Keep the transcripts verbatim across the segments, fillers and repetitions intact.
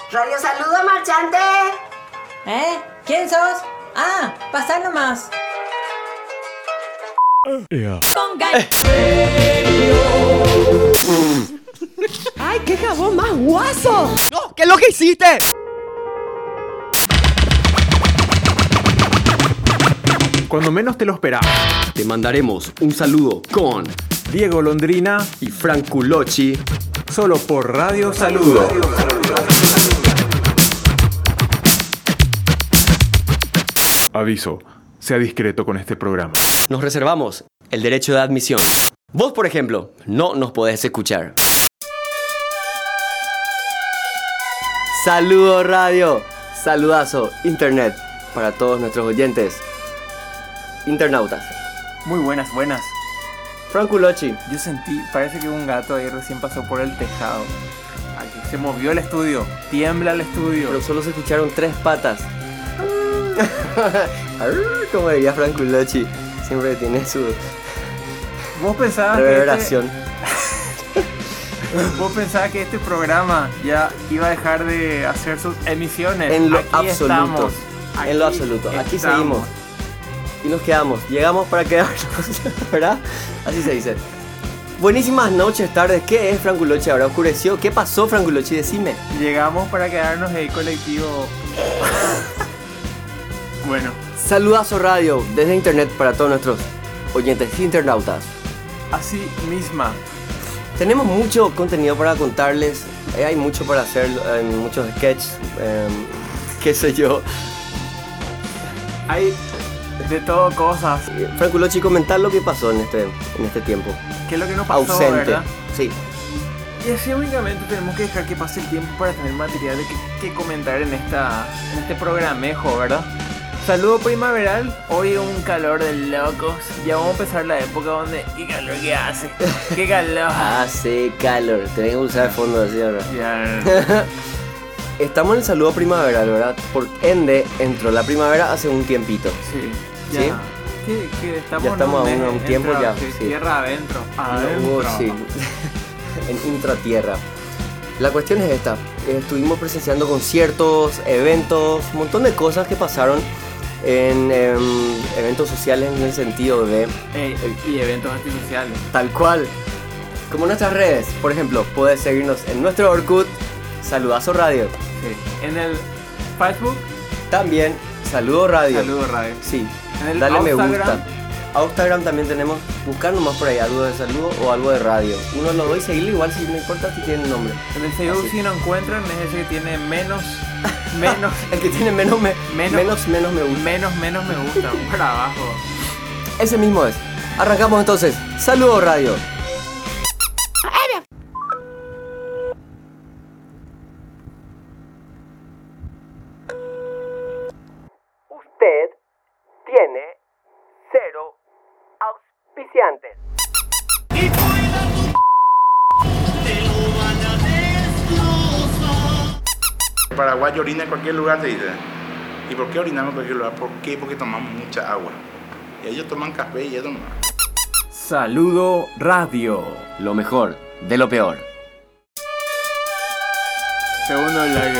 Radio Saludo, marchante. ¿Eh? ¿Quién sos? Ah, pasá nomás. Yeah. Ponga. ¡Ay, qué jabón más guaso! ¡No! ¿Qué es lo que hiciste? Cuando menos te lo esperás, Te mandaremos un saludo con Diego Londrina, y Franco Lochi. solo por Radio Saludo. Aviso, sea discreto con este programa. Nos reservamos el derecho de admisión. Vos, por ejemplo, no nos podés escuchar. Saludo radio, saludazo, internet, para todos nuestros oyentes, internautas. Muy buenas, buenas. Franco Lochi. Yo sentí, parece que un gato ahí recién pasó por el tejado. Aquí se movió el estudio, tiembla el estudio. Pero solo se escucharon tres patas. Como diría Franco Lochi, siempre tiene su Vos pensabas que reverberación. este, vos pensabas que este programa ya iba a dejar de hacer sus emisiones. En lo Aquí absoluto. estamos. En lo Aquí absoluto. Aquí estamos. seguimos. Y nos quedamos. Llegamos para quedarnos, ¿verdad? Así se dice. Buenísimas noches, tardes. ¿Qué es Franco Lochi? ¿Ahora oscureció? ¿Qué pasó, Franco Lochi? Decime. Llegamos para quedarnos en el colectivo. Bueno, Saludazo radio desde internet para todos nuestros oyentes internautas. así misma. Tenemos mucho contenido para contarles. eh, Hay mucho para hacer, eh, muchos sketches, eh, qué sé yo. Hay de todo cosas. Eh, Franco Lochi, comentar lo que pasó en este, en este tiempo. ¿Qué es lo que nos pasó, Ausente. verdad? Sí. Y así únicamente tenemos que dejar que pase el tiempo para tener material de que, que comentar en, esta, en este programejo, ¿verdad? Saludo primaveral, hoy un calor de locos. Ya vamos a empezar la época donde... ¡Qué calor que hace! ¡Qué calor! Hace calor. Tenés que usar fondo así ahora. Ya. Estamos en el saludo primaveral, ¿verdad? Por ende, entró la primavera hace un tiempito. Sí, ya. ¿Sí? Que, que estamos Ya estamos en a un- a un tiempo entra- ya, sí, sí. Tierra adentro. Adentro. Oh, sí. En intratierra. La cuestión es esta. eh, Estuvimos presenciando conciertos, eventos, un montón de cosas que pasaron en em, eventos sociales en el sentido de Ey, y eventos artificiales. tal cual. Como nuestras redes. Por ejemplo, puedes seguirnos en nuestro Orkut, Saludazo Radio. Sí. En el Facebook, También, Saludo Radio. Saludo Radio. Sí. En el Dale me Instagram. gusta. A Instagram también tenemos, buscar nomás por ahí algo de saludo o algo de radio. Uno lo doy, seguirlo igual, si no importa si tiene nombre. En el Facebook, Así. si no encuentran, es ese que tiene menos, menos, El que tiene menos me, Menos- menos, menos me gusta. menos, menos me gusta, para abajo. Ese mismo es. Arrancamos entonces. Saludo Radio. Usted tiene cero auspiciantes. Paraguay orina en cualquier lugar, te dice. ¿Y por qué orinamos en cualquier lugar? ¿Por qué? Porque tomamos mucha agua. Y ellos toman café y eso no. Saludo Radio. Lo mejor de lo peor. Segundo del aire.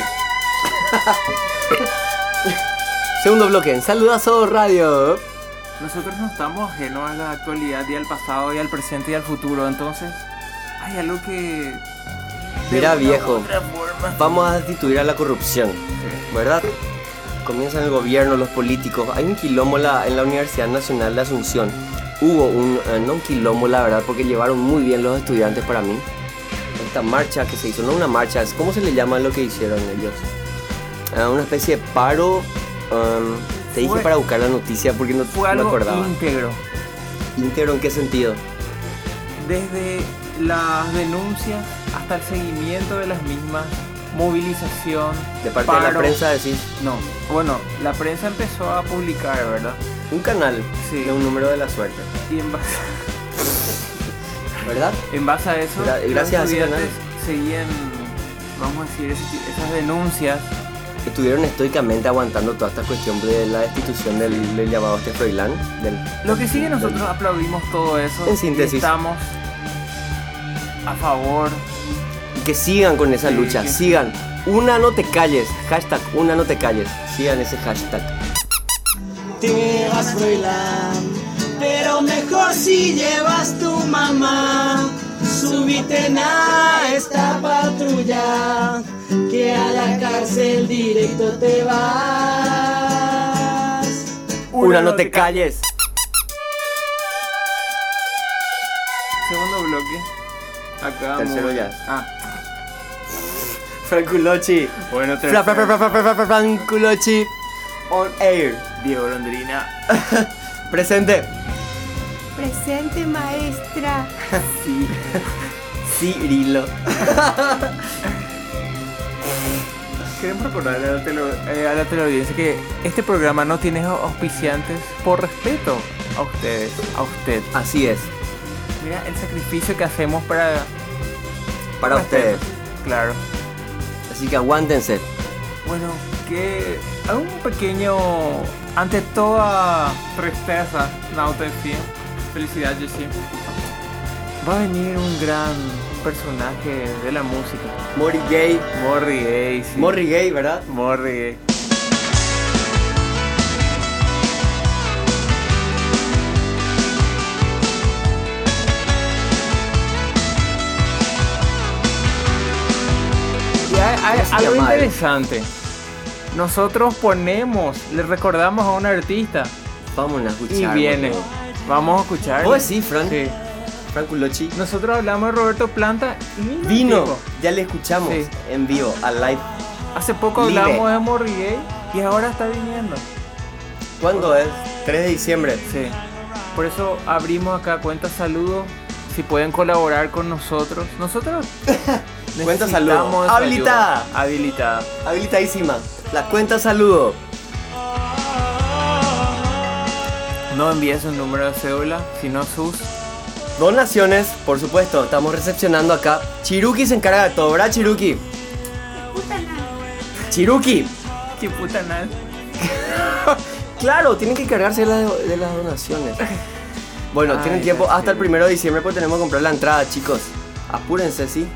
Segundo bloque en Saludazo Radio. Nosotros no estamos ajenos a la actualidad y al pasado y al presente y al futuro, entonces hay algo que... de Mira, una u viejo, otra forma- vamos a destituir a la corrupción, ¿verdad? Comienzan el gobierno, los políticos. Hay un quilombo en la, en la Universidad Nacional de Asunción. Hubo un, eh, no un quilombo la verdad, porque llevaron muy bien los estudiantes para mí. Esta marcha que se hizo, no una marcha, es ¿cómo se le llama lo que hicieron ellos? Eh, una especie de paro. um, te dije Fue- para buscar la noticia porque no Fue me algo acordaba. íntegro. ¿Íntegro en qué sentido? Desde las denuncias hasta el seguimiento de las mismas, movilización. De parte de la paro. prensa decís, No, bueno, la prensa empezó a publicar, ¿verdad? un canal Sí. de un número de la suerte, Y en base, ¿verdad? en base a eso, Gra- gracias a los ese estudiantes seguían, vamos a decir, ese- esas denuncias. Estuvieron estoicamente aguantando toda esta cuestión de la destitución del, del llamado este Froilán. Del, Lo que sigue, del- nosotros aplaudimos todo eso. En y síntesis. estamos a favor que sigan con esa Sí, lucha, que- sigan. Una no te calles, hashtag una no te calles, sigan ese hashtag. Te vas, Froilán, pero mejor si llevas tu mamá. Subite a esta patrulla, que a la cárcel directo te vas. Una no te calles. Segundo bloque. Acá. Tercero muy- ya. Ah, Franculochi. bueno, Fra, fra, fra, tercero. fra, fra, fra, fra, Franculochi. On air. Diego Londrina. Presente. Presente, maestra. Sí. Cirilo. Queremos recordarle a la, tele, eh, a la teleaudiencia que este programa no tiene auspiciantes por respeto a ustedes, a usted. Así es. Mira el sacrificio que hacemos para... Para respeto. ustedes. Claro. Así que aguántense. Bueno, que un pequeño, ante toda tristeza, no te decía, felicidad, yo sí. Va a venir un gran personaje de la música. Mori Gay. Morri Gay, sí. Morri Gay, ¿verdad? Morri Gay. Y hay, hay ¿Cómo se algo llama él? interesante. Nosotros ponemos, le recordamos a un artista Vamos a escuchar. y viene. boludo. Vamos a escuchar. ¿Vos decís, Fran? Sí. Franculochi. Nosotros hablamos de Roberto Planta y vino. el Vino. tipo. Ya le escuchamos Sí. en vivo, al live. Hace poco Live. hablamos de Morriguey y ahora está viniendo. ¿Cuándo es? tres de diciembre. Sí. Por eso abrimos acá cuenta saludos. Si pueden colaborar con nosotros. Nosotros Cuenta necesitamos saludo. esa Habilitada. ayuda. Habilitada. Habilitadísima. La cuenta saludo. No envíes un número de cédula, sino sus. Donaciones, por supuesto. Estamos recepcionando acá. Chiruki se encarga de todo, ¿verdad, Chiruki? Chiruki. ¡Qué puta nada! Claro, tienen que encargarse de, la- de las donaciones. Bueno, Ay, tienen tiempo ya hasta el sé. primero de diciembre porque tenemos que comprar la entrada, chicos. Apúrense, ¿sí?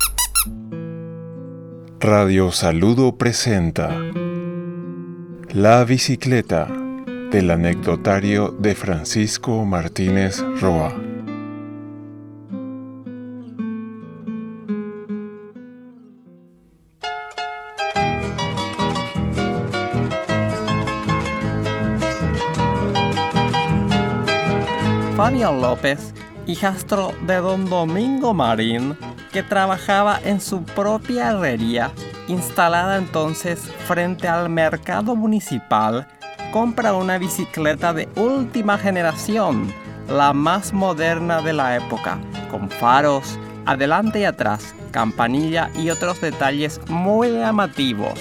Radio Saludo presenta La bicicleta del anecdotario de Francisco Martínez Roa. Fabio López, hijastro de don Domingo Marín, que trabajaba en su propia herrería, instalada entonces frente al mercado municipal, compra una bicicleta de última generación, la más moderna de la época, con faros, adelante y atrás, campanilla y otros detalles muy llamativos.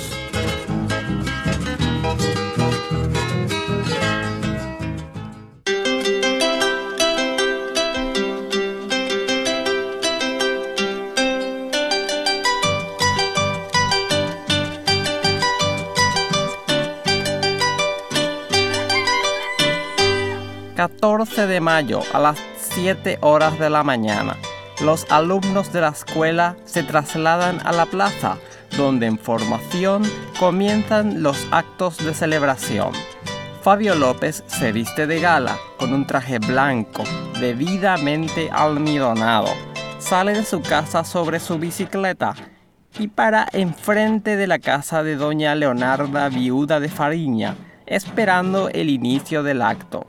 catorce de mayo a las siete horas de la mañana. Los alumnos de la escuela se trasladan a la plaza, donde en formación comienzan los actos de celebración. Fabio López se viste de gala con un traje blanco debidamente almidonado. Sale de su casa sobre su bicicleta y para enfrente de la casa de doña Leonarda, viuda de Fariña, esperando el inicio del acto.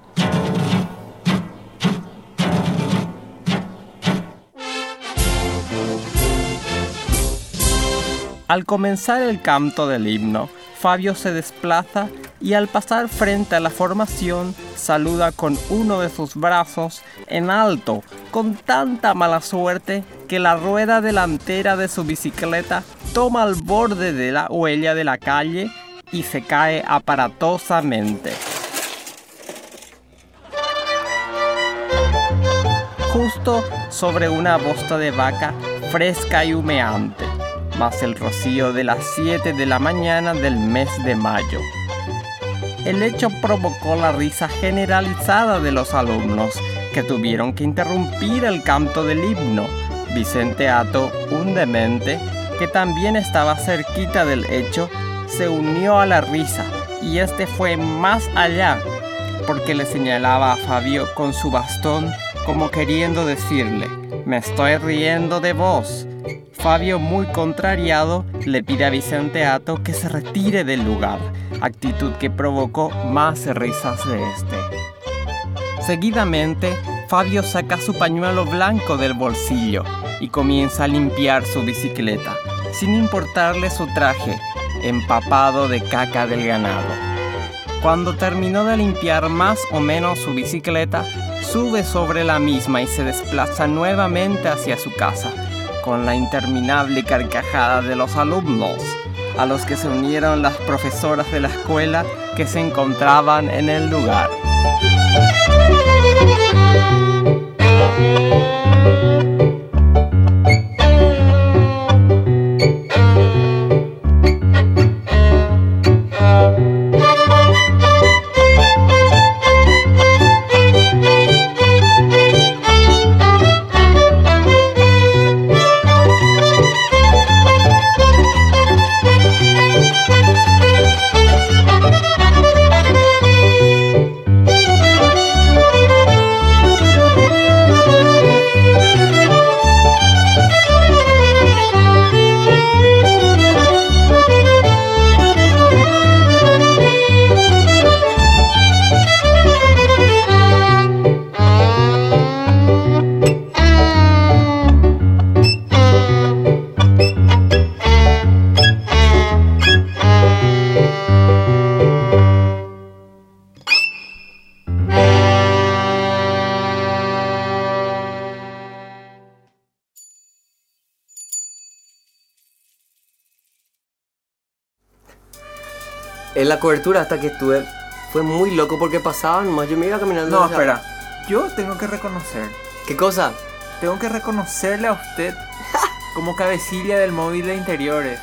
Al comenzar el canto del himno, Fabio se desplaza y al pasar frente a la formación saluda con uno de sus brazos en alto, con tanta mala suerte que la rueda delantera de su bicicleta toma el borde de la huella de la calle y se cae aparatosamente. Justo sobre una bosta de vaca fresca y humeante, más el rocío de las siete de la mañana del mes de mayo. El hecho provocó la risa generalizada de los alumnos, que tuvieron que interrumpir el canto del himno, Vicente Atto, un demente, que también estaba cerquita del hecho, se unió a la risa, y este fue más allá, porque le señalaba a Fabio con su bastón como queriendo decirle: «Me estoy riendo de vos». Fabio, muy contrariado, le pide a Vicente Atto que se retire del lugar, actitud que provocó más risas de este. Seguidamente, Fabio saca su pañuelo blanco del bolsillo y comienza a limpiar su bicicleta, sin importarle su traje, empapado de caca del ganado. Cuando terminó de limpiar más o menos su bicicleta, sube sobre la misma y se desplaza nuevamente hacia su casa, con la interminable carcajada de los alumnos, a los que se unieron las profesoras de la escuela que se encontraban en el lugar. En la cobertura hasta que estuve fue muy loco porque pasaba nomás, yo me iba caminando. No, hacia- espera. Yo tengo que reconocer. ¿Qué cosa? Tengo que reconocerle a usted como cabecilla del móvil de interiores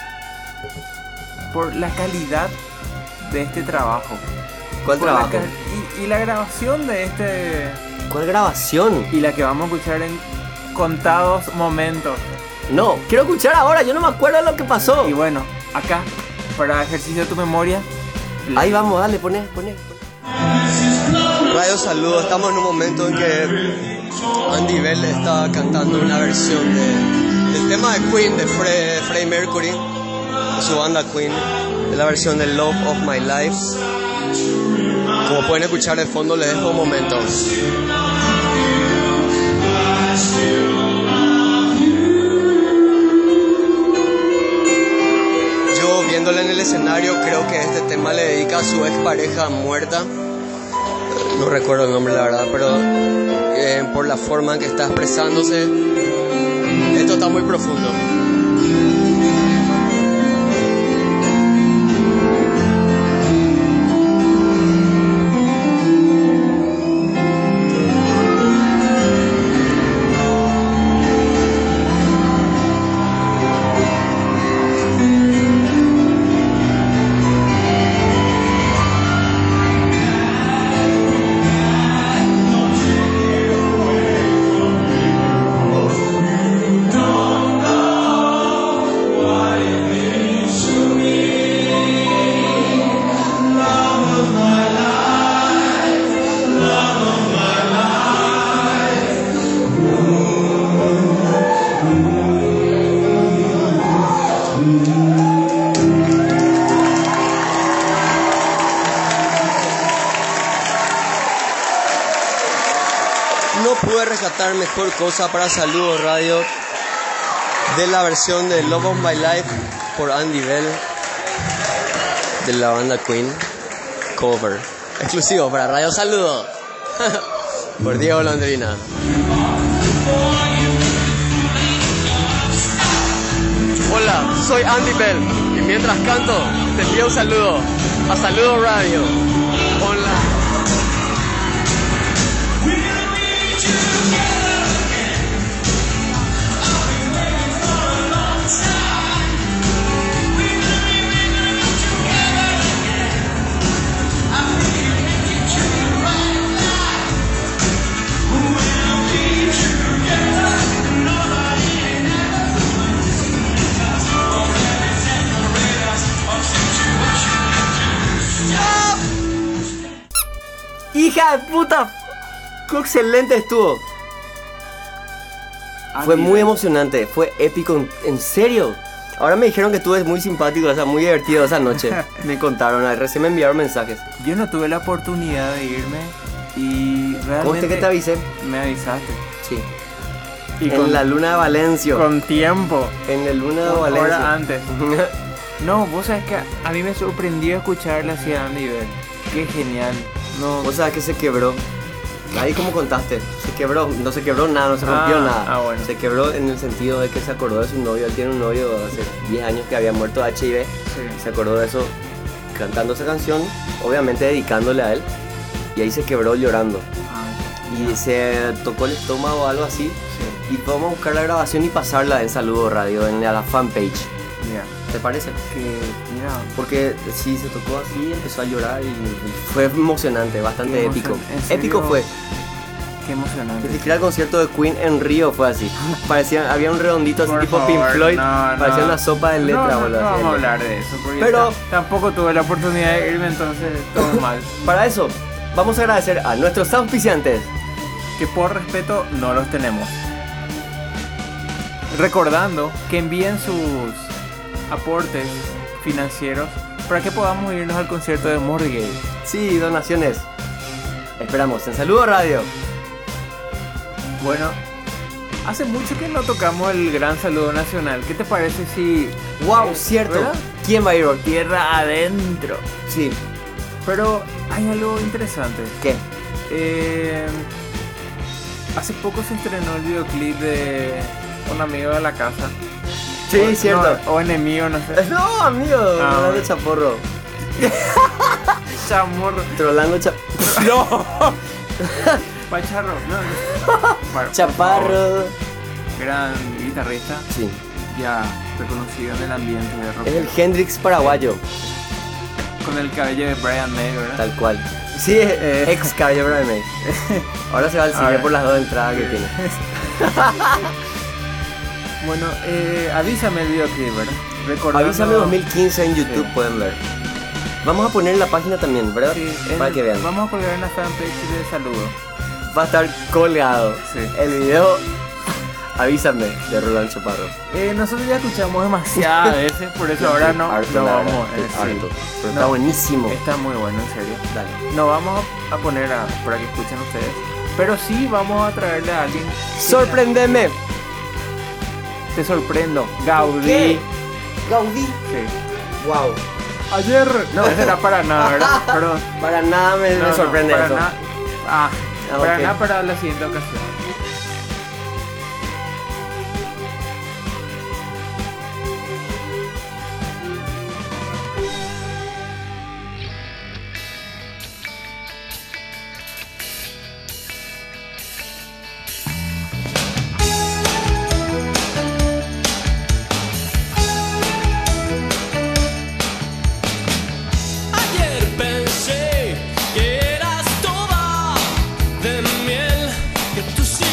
por la calidad de este trabajo. ¿Cuál Por la trabajo? ca- y, y la grabación de este... ¿Cuál grabación? Y la que vamos a escuchar en contados momentos. No, quiero escuchar ahora, yo no me acuerdo de lo que pasó. Y bueno, acá, para ejercicio de tu memoria... Ahí vamos, dale, poné, poné. Radio Saludo, estamos en un momento en que Andy Bell está cantando una versión de, del tema de Queen, de Fre- Freddie Mercury, de su banda Queen, de la versión de Love of My Life. Como pueden escuchar de fondo, les dejo un momento. Yo viéndole en el escenario creo que este tema le dedica a su expareja muerta. No recuerdo el nombre la verdad, pero eh, por la forma en que está expresándose, esto está muy profundo. No pude rescatar mejor cosa para Saludo Radio de la versión de Love of My Life por Andy Bell de la banda Queen, cover exclusivo para Radio Saludo por Diego Londrina. Hola, soy Andy Bell y mientras canto te envío un saludo a Saludo Radio. Hola. We'll be together. hija de puta! ¡Qué excelente estuvo! Ah, Fue mira. muy emocionante, fue épico, en- en serio. Ahora me dijeron que estuve muy simpático, o sea, muy divertido esa noche. Me contaron, recién me enviaron mensajes. Yo no tuve la oportunidad de irme y realmente... ¿Cómo que te avisé? Me avisaste. Sí. Y en con, la luna de Valencia. con tiempo. En la luna de Una Valencia. hora antes. No, vos sabés que a mí me sorprendió escucharla así a nivel. Qué genial. No. Vos sabés que se quebró. Ahí como contaste, se quebró, no se quebró nada, no se rompió Ah, nada. ah, bueno. Se quebró en el sentido de que se acordó de su novio, él tiene un novio hace diez años que había muerto de H I V. Sí. Se acordó de eso cantando esa canción, obviamente dedicándole a él. Y ahí se quebró llorando. Ay, Y se tocó el estómago o algo así. Y podemos buscar la grabación y pasarla en Saludo Radio, en la fanpage. mira, ¿Te parece? que mira. Porque sí, se tocó así, empezó a llorar y, y fue emocionante, bastante Qué épico. emocion- ¿en serio? Épico fue. Qué emocionante. Ni siquiera el concierto de Queen en Río fue así. Parecía, había un redondito así Por tipo favor, Pink Floyd. no, no. Parecía una sopa de letra, No, no, boludo. no así, vamos a de- hablar de eso, porque Pero- ta- tampoco tuve la oportunidad de irme, entonces todo mal. Para eso, vamos a agradecer a nuestros auspiciantes. Que por respeto no los tenemos. Recordando que envíen sus aportes financieros para que podamos irnos al concierto de Morrigate. Sí, donaciones. Esperamos en Saludo Radio. Bueno, hace mucho que no tocamos el gran saludo nacional. ¿Qué te parece si... Wow, eh, cierto. ¿verdad? ¿Quién va a ir hoy? Tierra adentro. Sí. Pero hay algo interesante. ¿Qué? Eh, hace poco se estrenó el videoclip de un amigo de la casa. Sí, O- cierto. no, o enemigo, no sé. No, amigo, Ah, hablando bueno. chaporro. Chamorro. Trolando cha... No. Pacharro. No, no. Por- por Chaparro. favor. Gran guitarrista. Sí. Ya reconocido en el ambiente de rock. Es el Hendrix paraguayo, Con el cabello de Brian May, ¿verdad? tal cual. Sí, Eh. ex cabello Brian May. Ahora se va al cine Ahora. por las dos entradas que tiene. Bueno, eh, avísame el videoclip, ¿verdad? Recordando... Avísame dos mil quince en YouTube, Sí. pueden ver. Vamos a poner en la página también, ¿verdad? Sí, en- Para que vean. Vamos a colgar en la fanpage de saludo. Va a estar colgado Sí. el video. Avísame de Roland Chaparro. Eh, nosotros ya escuchamos demasiadas veces, por eso ahora no, Harto, no la vamos. verdad, eh, estoy sí. harto. Pero No. está buenísimo. Está muy bueno, en serio. Dale. No vamos a poner a, para que escuchen ustedes, pero sí vamos a traerle a alguien. que Sorprendeme. Te sorprendo. Gaudí. ¿Qué? Gaudí. Sí. Wow. Ayer. No, ese era para nada, ¿verdad? Perdón. Para nada me, No, me no, sorprende para eso. nada. Ah, Ah, para ok. nada para la siguiente ocasión. Ayer pensé que eras toda de miel, que tus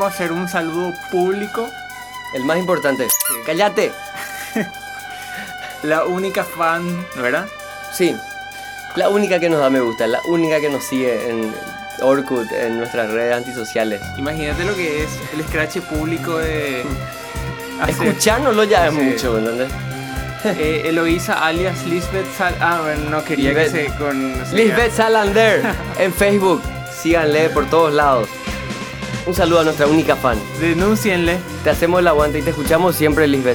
vamos a hacer un saludo público. El más importante. ¡Cállate! La única fan, ¿verdad? Sí. La única que nos da me gusta, la única que nos sigue en Orkut, en nuestras redes antisociales. Imagínate lo que es el scratch público de... hacer- Escuchárnoslo ya es Sí. mucho, ¿entendés? Eh, Eloísa alias Lisbeth Sal... Ah, bueno, no quería Lisbeth. que se... Con... Lisbeth Salander en Facebook. Síganle por todos lados. Un saludo a nuestra única fan. Denúncienle. Te hacemos el aguante y te escuchamos siempre, Lisbeth.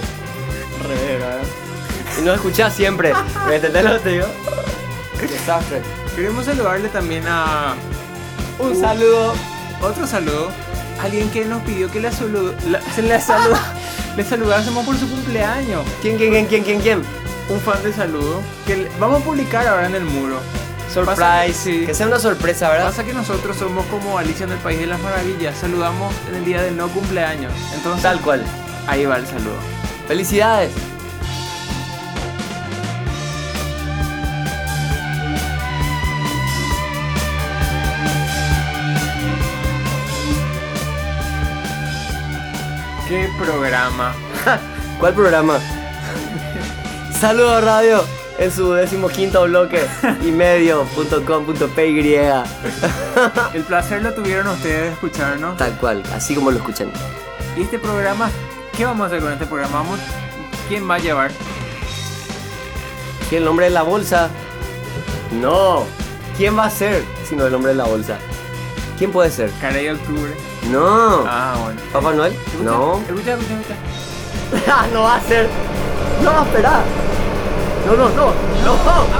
Y nos escuchás siempre. ¿Me entendés lo que te digo? Desastre. Queremos saludarle también a... Un saludo. Otro saludo. Alguien que nos pidió que le, saludo, la- se le, saluda, le saludásemos por su cumpleaños. ¿Quién, quién, quién, quién, quién, quién? Un fan de saludo que le- vamos a publicar ahora en el muro. Pasa que- Surprise. sí. Que sea una sorpresa, ¿verdad? Pasa que nosotros somos como Alicia en el País de las Maravillas. Saludamos en el día del no cumpleaños. Entonces, Tal cual. ahí va el saludo. Felicidades. ¿Qué programa? ¿Cuál programa? Saludos Radio en su decimoquinto bloque y medio punto com punto p y. El placer lo tuvieron ustedes de escucharnos. Tal cual, así como lo escuchan. Y este programa, ¿qué vamos a hacer con este programa? Vamos- ¿Quién va a llevar? ¿Quién el hombre de la bolsa? No. ¿Quién va a ser sino el hombre de la bolsa? ¿Quién puede ser? Caray de octubre. No. Ah, bueno. ¿Papá Noel? No. Escucha, escucha, escucha. Ah, no va a ser. No va a esperar. No, no, no. No.